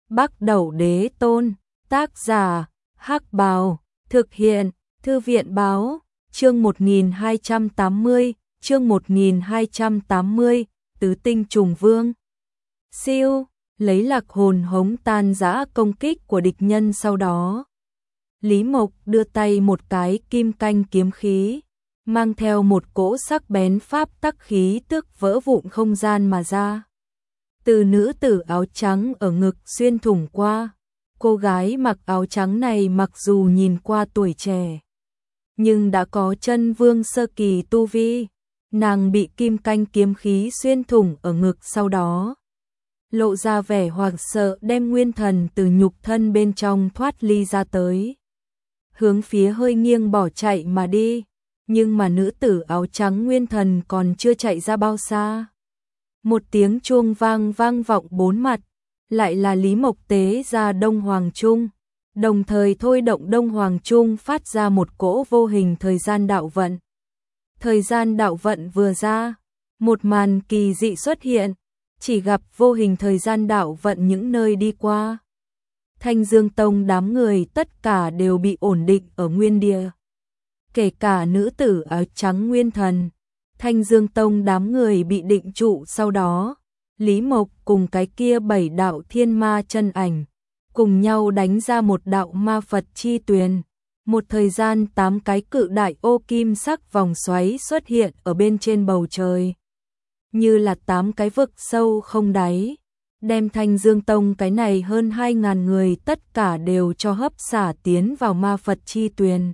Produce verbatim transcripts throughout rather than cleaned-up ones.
Bắc Đẩu Đế Tôn, tác giả, Hắc Bào, thực hiện, Thư viện báo, chương một nghìn hai trăm tám mươi, chương một nghìn hai trăm tám mươi, Tứ Tinh Trùng Vương. Siêu, lấy lạc hồn hống tan rã công kích của địch nhân sau đó. Lý Mộc đưa tay một cái kim canh kiếm khí, mang theo một cỗ sắc bén pháp tắc khí tức vỡ vụn không gian mà ra. Từ nữ tử áo trắng ở ngực xuyên thủng qua, cô gái mặc áo trắng này mặc dù nhìn qua tuổi trẻ, nhưng đã có chân vương sơ kỳ tu vi, nàng bị kim canh kiếm khí xuyên thủng ở ngực sau đó. Lộ ra vẻ hoảng sợ đem nguyên thần từ nhục thân bên trong thoát ly ra tới. Hướng phía hơi nghiêng bỏ chạy mà đi, nhưng mà nữ tử áo trắng nguyên thần còn chưa chạy ra bao xa. Một tiếng chuông vang vang vọng bốn mặt, lại là Lý Mộc tế ra Đông Hoàng Trung, đồng thời thôi động Đông Hoàng Trung phát ra một cỗ vô hình thời gian đạo vận. Thời gian đạo vận vừa ra, một màn kỳ dị xuất hiện, chỉ gặp vô hình thời gian đạo vận những nơi đi qua. Thanh Dương Tông đám người tất cả đều bị ổn định ở nguyên địa. Kể cả nữ tử áo trắng nguyên thần, Thanh Dương Tông đám người bị định trụ sau đó. Lý Mộc cùng cái kia bảy đạo thiên ma chân ảnh, cùng nhau đánh ra một đạo ma Phật chi tuyền. Một thời gian tám cái cự đại ô kim sắc vòng xoáy xuất hiện ở bên trên bầu trời. Như là tám cái vực sâu không đáy, đem Thanh Dương Tông cái này hơn hai ngàn người tất cả đều cho hấp xả tiến vào ma Phật chi tuyền.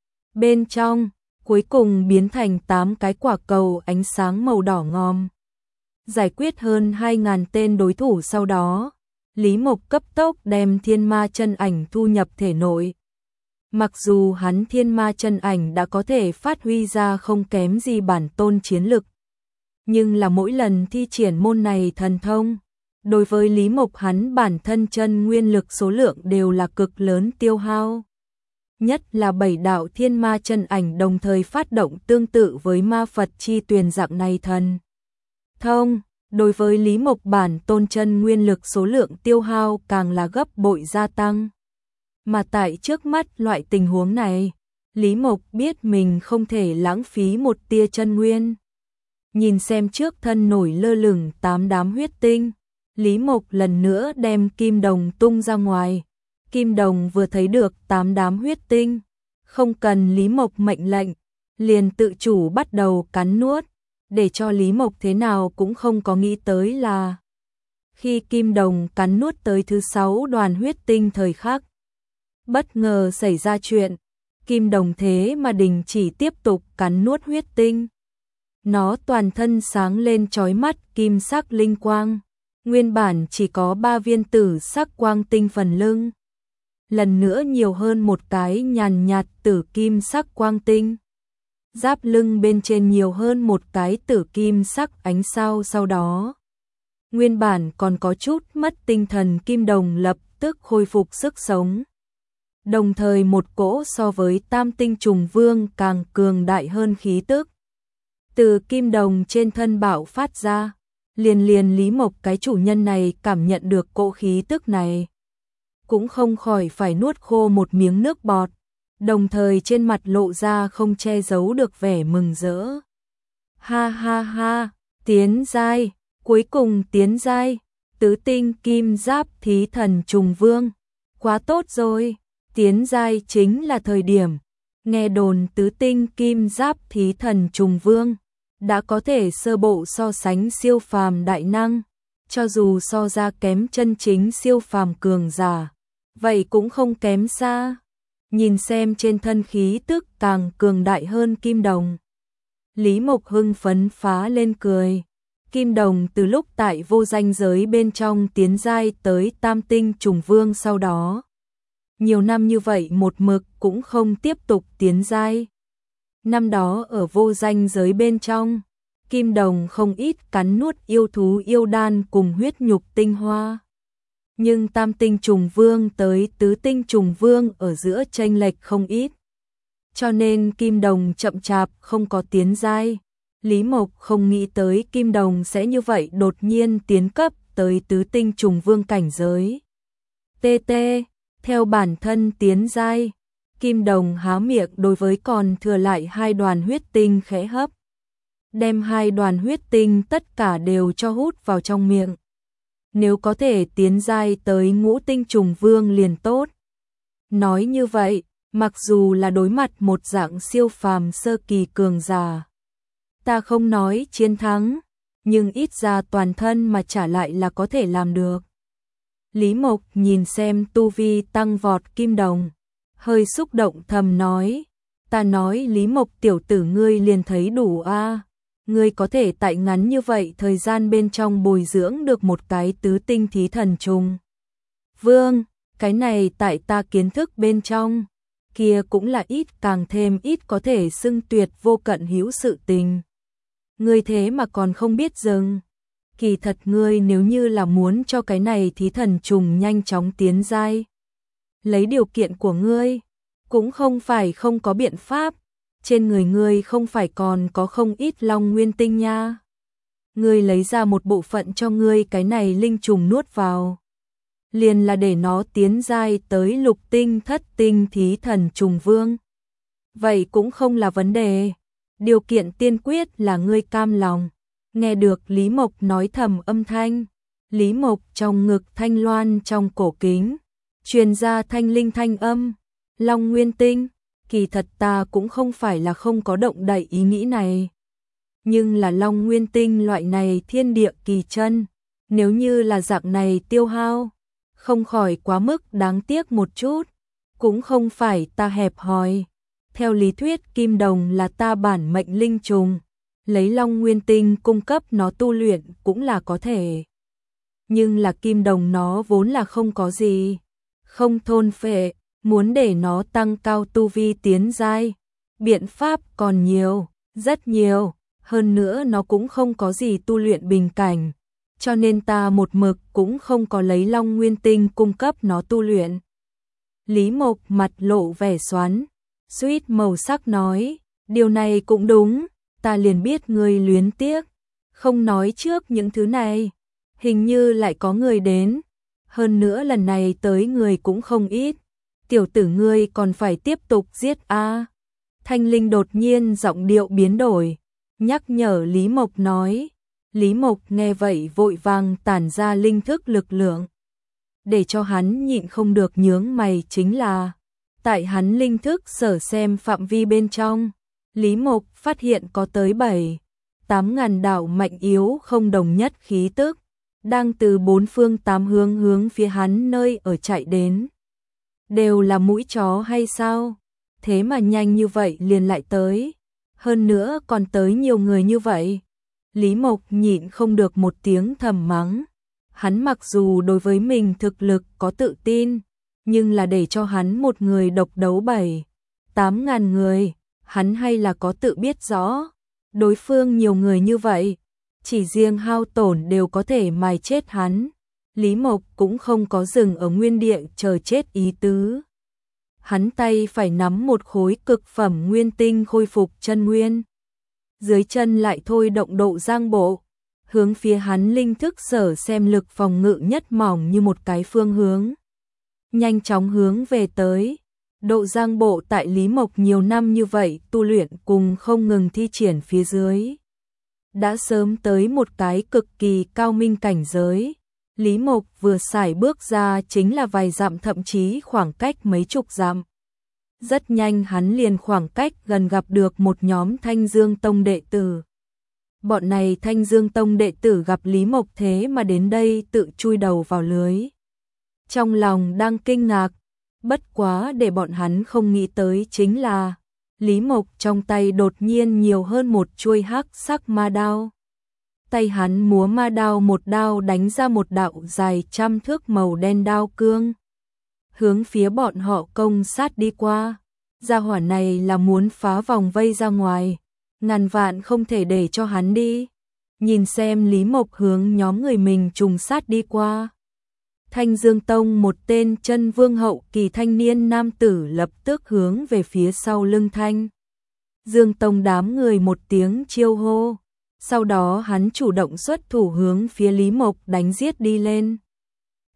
Bên trong, cuối cùng biến thành tám cái quả cầu ánh sáng màu đỏ ngòm. Giải quyết hơn hai ngàn tên đối thủ sau đó, Lý Mộc cấp tốc đem thiên ma chân ảnh thu nhập thể nội. Mặc dù hắn thiên ma chân ảnh đã có thể phát huy ra không kém gì bản tôn chiến lực, nhưng là mỗi lần thi triển môn này thần thông, đối với Lý Mộc hắn bản thân chân nguyên lực số lượng đều là cực lớn tiêu hao. Nhất là bảy đạo thiên ma chân ảnh đồng thời phát động tương tự với ma Phật chi tuyền dạng này thần thông, đối với Lý Mộc bản tôn chân nguyên lực số lượng tiêu hao càng là gấp bội gia tăng. Mà tại trước mắt loại tình huống này, Lý Mộc biết mình không thể lãng phí một tia chân nguyên. Nhìn xem trước thân nổi lơ lửng tám đám huyết tinh, Lý Mộc lần nữa đem kim đồng tung ra ngoài. Kim đồng vừa thấy được tám đám huyết tinh, không cần Lý Mộc mệnh lệnh, liền tự chủ bắt đầu cắn nuốt, để cho Lý Mộc thế nào cũng không có nghĩ tới là khi kim đồng cắn nuốt tới thứ sáu đoàn huyết tinh thời khắc, bất ngờ xảy ra chuyện, kim đồng thế mà đình chỉ tiếp tục cắn nuốt huyết tinh. Nó toàn thân sáng lên chói mắt kim sắc linh quang, nguyên bản chỉ có ba viên tử sắc quang tinh phần lưng, lần nữa nhiều hơn một cái nhàn nhạt tử kim sắc quang tinh. Giáp lưng bên trên nhiều hơn một cái tử kim sắc ánh sao sau đó. Nguyên bản còn có chút mất tinh thần kim đồng lập tức khôi phục sức sống. Đồng thời một cỗ so với tam tinh trùng vương càng cường đại hơn khí tức từ kim đồng trên thân bạo phát ra. Liền liền Lý Mộc cái chủ nhân này cảm nhận được cỗ khí tức này, cũng không khỏi phải nuốt khô một miếng nước bọt, đồng thời trên mặt lộ ra không che giấu được vẻ mừng rỡ. Ha ha ha, tiến giai, cuối cùng tiến giai, tứ tinh kim giáp thí thần trùng vương, quá tốt rồi, tiến giai chính là thời điểm. Nghe đồn tứ tinh kim giáp thí thần trùng vương đã có thể sơ bộ so sánh siêu phàm đại năng, cho dù so ra kém chân chính siêu phàm cường giả, vậy cũng không kém xa. Nhìn xem trên thân khí tức càng cường đại hơn kim đồng, Lý Mộc hưng phấn phá lên cười. Kim đồng từ lúc tại vô danh giới bên trong tiến giai tới tam tinh trùng vương sau đó, nhiều năm như vậy một mực cũng không tiếp tục tiến giai. Năm đó ở vô danh giới bên trong, kim đồng không ít cắn nuốt yêu thú yêu đan cùng huyết nhục tinh hoa. Nhưng tam tinh trùng vương tới tứ tinh trùng vương ở giữa chênh lệch không ít. Cho nên kim đồng chậm chạp không có tiến giai. Lý Mộc không nghĩ tới kim đồng sẽ như vậy đột nhiên tiến cấp tới tứ tinh trùng vương cảnh giới. tê tê, theo bản thân tiến giai. Kim Đồng há miệng đối với còn thừa lại hai đoàn huyết tinh khẽ hấp. Đem hai đoàn huyết tinh tất cả đều cho hút vào trong miệng. Nếu có thể tiến giai tới ngũ tinh trùng vương liền tốt. Nói như vậy, mặc dù là đối mặt một dạng siêu phàm sơ kỳ cường giả, ta không nói chiến thắng, nhưng ít ra toàn thân mà trả lại là có thể làm được. Lý Mộc nhìn xem tu vi tăng vọt Kim Đồng, hơi xúc động thầm nói, ta nói Lý Mộc tiểu tử ngươi liền thấy đủ a, ngươi có thể tại ngắn như vậy thời gian bên trong bồi dưỡng được một cái tứ tinh thí thần trùng vương, cái này tại ta kiến thức bên trong, kia cũng là ít càng thêm ít có thể xưng tuyệt vô cận hữu sự tình. Ngươi thế mà còn không biết dừng. Kỳ thật ngươi nếu như là muốn cho cái này thí thần trùng nhanh chóng tiến giai, lấy điều kiện của ngươi, cũng không phải không có biện pháp, trên người ngươi không phải còn có không ít long nguyên tinh nha. Ngươi lấy ra một bộ phận cho ngươi cái này linh trùng nuốt vào, liền là để nó tiến giai tới lục tinh thất tinh thí thần trùng vương. Vậy cũng không là vấn đề, điều kiện tiên quyết là ngươi cam lòng. Nghe được Lý Mộc nói thầm âm thanh, Lý Mộc trong ngực thanh loan trong cổ kính, truyền ra thanh linh thanh âm, long nguyên tinh, kỳ thật ta cũng không phải là không có động đậy ý nghĩ này. Nhưng là long nguyên tinh loại này thiên địa kỳ chân, nếu như là dạng này tiêu hao, không khỏi quá mức đáng tiếc một chút, cũng không phải ta hẹp hòi. Theo lý thuyết Kim Đồng là ta bản mệnh linh trùng, lấy long nguyên tinh cung cấp nó tu luyện cũng là có thể. Nhưng là Kim Đồng nó vốn là không có gì, không thôn phệ, muốn để nó tăng cao tu vi tiến giai, biện pháp còn nhiều, rất nhiều, hơn nữa nó cũng không có gì tu luyện bình cảnh, cho nên ta một mực cũng không có lấy long nguyên tinh cung cấp nó tu luyện. Lý Mộc mặt lộ vẻ xoắn, suýt màu sắc nói, điều này cũng đúng, ta liền biết ngươi luyến tiếc, không nói trước những thứ này, hình như lại có người đến, hơn nữa lần này tới người cũng không ít, tiểu tử ngươi còn phải tiếp tục giết a. Thanh Linh đột nhiên giọng điệu biến đổi, nhắc nhở Lý Mộc nói. Lý Mộc nghe vậy vội vàng tản ra linh thức lực lượng, để cho hắn nhịn không được nhướng mày chính là, tại hắn linh thức sở xem phạm vi bên trong, Lý Mộc phát hiện có tới bảy, tám ngàn đạo mạnh yếu không đồng nhất khí tức, đang từ bốn phương tám hướng hướng phía hắn nơi ở chạy đến. Đều là mũi chó hay sao? Thế mà nhanh như vậy liền lại tới, hơn nữa còn tới nhiều người như vậy. Lý Mộc nhịn không được một tiếng thầm mắng. Hắn mặc dù đối với mình thực lực có tự tin, nhưng là để cho hắn một người độc đấu bảy, tám ngàn người, hắn hay là có tự biết rõ. Đối phương nhiều người như vậy, chỉ riêng hao tổn đều có thể mài chết hắn. Lý Mộc cũng không có dừng ở nguyên địa chờ chết ý tứ. Hắn tay phải nắm một khối cực phẩm nguyên tinh khôi phục chân nguyên. Dưới chân lại thôi động độ giang bộ, hướng phía hắn linh thức sở xem lực phòng ngự nhất mỏng như một cái phương hướng. Nhanh chóng hướng về tới, độ giang bộ tại Lý Mộc nhiều năm như vậy tu luyện cùng không ngừng thi triển phía dưới. Đã sớm tới một cái cực kỳ cao minh cảnh giới, Lý Mộc vừa xài bước ra chính là vài dặm thậm chí khoảng cách mấy chục dặm. Rất nhanh hắn liền khoảng cách gần gặp được một nhóm Thanh Dương Tông đệ tử. Bọn này Thanh Dương Tông đệ tử gặp Lý Mộc thế mà đến đây tự chui đầu vào lưới. Trong lòng đang kinh ngạc, bất quá để bọn hắn không nghĩ tới chính là Lý Mộc trong tay đột nhiên nhiều hơn một chuôi hắc sắc ma đao. Tay hắn múa ma đao một đao đánh ra một đạo dài trăm thước màu đen đao cương, hướng phía bọn họ công sát đi qua. Gia hỏa này là muốn phá vòng vây ra ngoài, ngàn vạn không thể để cho hắn đi. Nhìn xem Lý Mộc hướng nhóm người mình trùng sát đi qua. Thanh Dương Tông một tên chân vương hậu kỳ thanh niên nam tử lập tức hướng về phía sau lưng Thanh Dương Tông đám người một tiếng chiêu hô. Sau đó hắn chủ động xuất thủ hướng phía Lý Mộc đánh giết đi lên.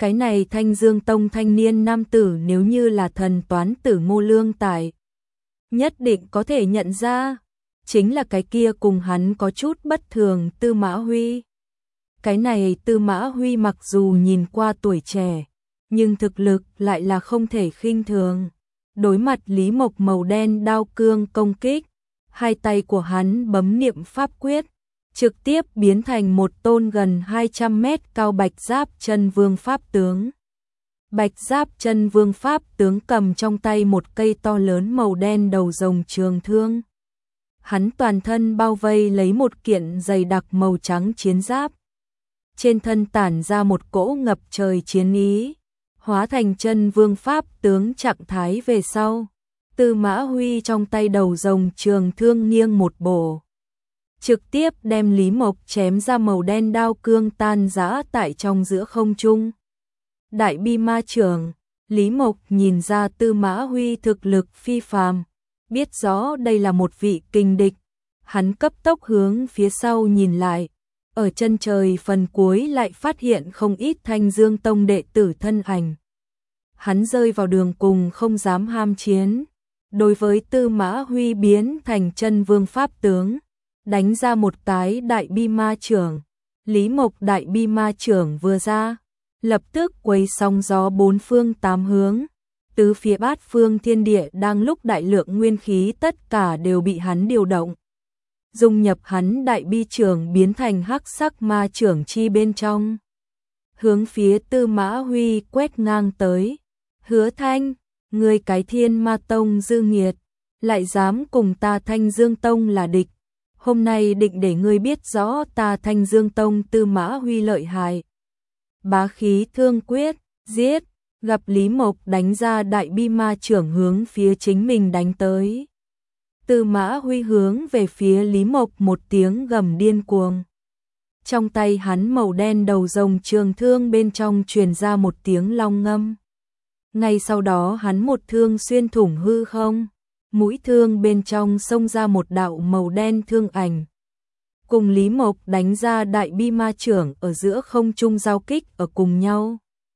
Cái này Thanh Dương Tông thanh niên nam tử nếu như là thần toán tử Ngô Lương Tài, nhất định có thể nhận ra, chính là cái kia cùng hắn có chút bất thường Tư Mã Huy. Cái này Tư Mã Huy mặc dù nhìn qua tuổi trẻ, nhưng thực lực lại là không thể khinh thường. Đối mặt Lý Mộc màu đen đao cương công kích, hai tay của hắn bấm niệm pháp quyết, trực tiếp biến thành một tôn gần hai trăm mét cao Bạch Giáp Chân Vương pháp tướng. Bạch Giáp Chân Vương pháp tướng cầm trong tay một cây to lớn màu đen đầu rồng trường thương. Hắn toàn thân bao vây lấy một kiện dày đặc màu trắng chiến giáp. Trên thân tản ra một cỗ ngập trời chiến ý, hóa thành Chân Vương pháp tướng trạng thái về sau. Tư Mã Huy trong tay đầu rồng trường thương nghiêng một bổ, trực tiếp đem Lý Mộc chém ra màu đen đao cương tan rã tại trong giữa không trung. Đại bi ma trưởng, Lý Mộc nhìn ra Tư Mã Huy thực lực phi phàm, biết rõ đây là một vị kình địch, hắn cấp tốc hướng phía sau nhìn lại, ở chân trời phần cuối lại phát hiện không ít Thanh Dương Tông đệ tử thân ảnh. Hắn rơi vào đường cùng không dám ham chiến, đối với Tư Mã Huy biến thành Chân Vương pháp tướng, đánh ra một tái đại bi ma trưởng. Lý Mộc đại bi ma trưởng vừa ra, lập tức quấy sóng gió bốn phương tám hướng, tứ phía bát phương thiên địa đang lúc đại lượng nguyên khí tất cả đều bị hắn điều động, dung nhập hắn đại bi trưởng biến thành hắc sắc ma trưởng chi bên trong, hướng phía Tư Mã Huy quét ngang tới. Hứa Thanh, ngươi cái Thiên Ma Tông dư nghiệt, lại dám cùng ta Thanh Dương Tông là địch, hôm nay định để ngươi biết rõ ta Thanh Dương Tông Tư Mã Huy lợi hại. Bá khí thương quyết, giết, gặp Lý Mộc đánh ra đại bi ma trưởng hướng phía chính mình đánh tới. Tư Mã Huy hướng về phía Lý Mộc một tiếng gầm điên cuồng. Trong tay hắn màu đen đầu rồng trường thương bên trong truyền ra một tiếng long ngâm. Ngay sau đó hắn một thương xuyên thủng hư không, mũi thương bên trong xông ra một đạo màu đen thương ảnh. Cùng Lý Mộc đánh ra đại bi ma trưởng ở giữa không trung giao kích ở cùng nhau.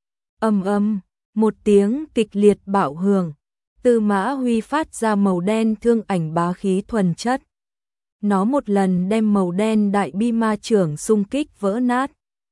Ầm ầm, một tiếng kịch liệt bạo hưởng, Tư Mã Huy phát ra màu đen thương ảnh bá khí thuần chất. Nó một lần đem màu đen đại bi ma trưởng xung kích vỡ nát.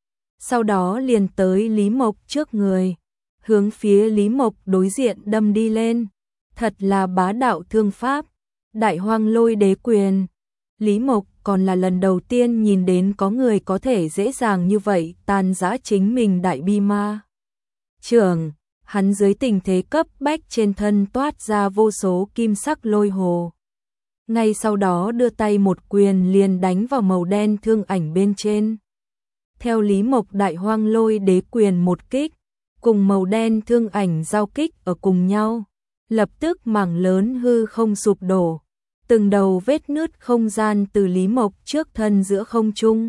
Sau đó liền tới Lý Mộc trước người, hướng phía Lý Mộc đối diện đâm đi lên. Thật là bá đạo thương pháp, Đại Hoang Lôi Đế Quyền. Lý Mộc còn là lần đầu tiên nhìn đến có người có thể dễ dàng như vậy tàn giã chính mình đại bi ma trưởng. Hắn dưới tình thế cấp bách trên thân toát ra vô số kim sắc lôi hồ. Ngay sau đó đưa tay một quyền liền đánh vào màu đen thương ảnh bên trên. Theo Lý Mộc Đại Hoang Lôi Đế Quyền một kích, cùng màu đen thương ảnh giao kích ở cùng nhau, lập tức mảng lớn hư không sụp đổ, từng đầu vết nứt không gian từ Lý Mộc trước thân giữa không trung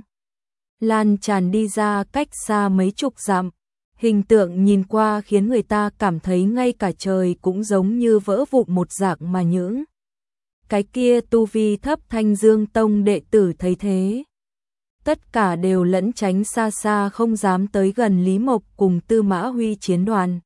lan tràn đi ra cách xa mấy chục dặm. Hình tượng nhìn qua khiến người ta cảm thấy ngay cả trời cũng giống như vỡ vụn một dạng mà những cái kia tu vi thấp Thanh Dương Tông đệ tử thấy thế, tất cả đều lẫn tránh xa xa không dám tới gần Lý Mộc cùng Tư Mã Huy chiến đoàn.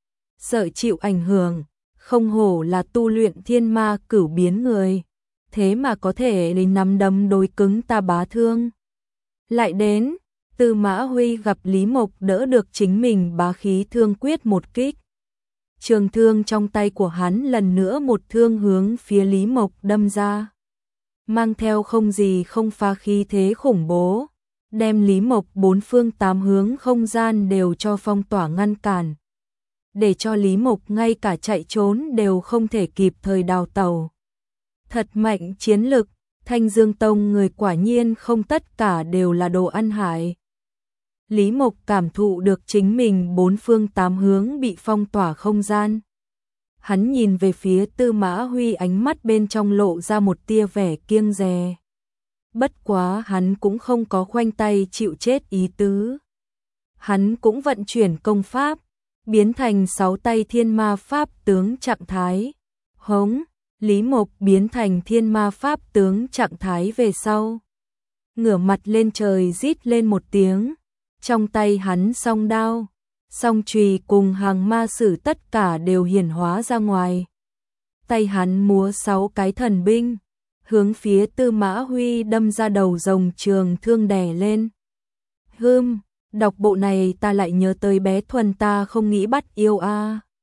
Sợ chịu ảnh hưởng, không hổ là tu luyện thiên ma cửu biến người, thế mà có thể lấy nắm đấm đối cứng ta bá thương. Lại đến, Tư Mã Huy gặp Lý Mộc đỡ được chính mình bá khí thương quyết một kích. Trường thương trong tay của hắn lần nữa một thương hướng phía Lý Mộc đâm ra, mang theo không gì không phá khí thế khủng bố, đem Lý Mộc bốn phương tám hướng không gian đều cho phong tỏa ngăn cản, để cho Lý Mộc ngay cả chạy trốn đều không thể kịp thời đào tẩu. Thật mạnh chiến lực, Thanh Dương Tông người quả nhiên không tất cả đều là đồ ăn hại. Lý Mộc cảm thụ được chính mình bốn phương tám hướng bị phong tỏa không gian. Hắn nhìn về phía Tư Mã Huy, ánh mắt bên trong lộ ra một tia vẻ kiêng dè. Bất quá hắn cũng không có khoanh tay chịu chết ý tứ. Hắn cũng vận chuyển công pháp, biến thành sáu tay thiên ma pháp tướng trạng thái. Hống, Lý Mộc biến thành thiên ma pháp tướng trạng thái về sau, ngửa mặt lên trời rít lên một tiếng. Trong tay hắn song đao, song chùy cùng hàng ma sử tất cả đều hiển hóa ra ngoài. Tay hắn múa sáu cái thần binh, hướng phía Tư Mã Huy đâm ra đầu rồng trường thương đè lên. Hưm, đọc bộ này ta lại nhớ tới bé Thuần ta không nghĩ bắt yêu a.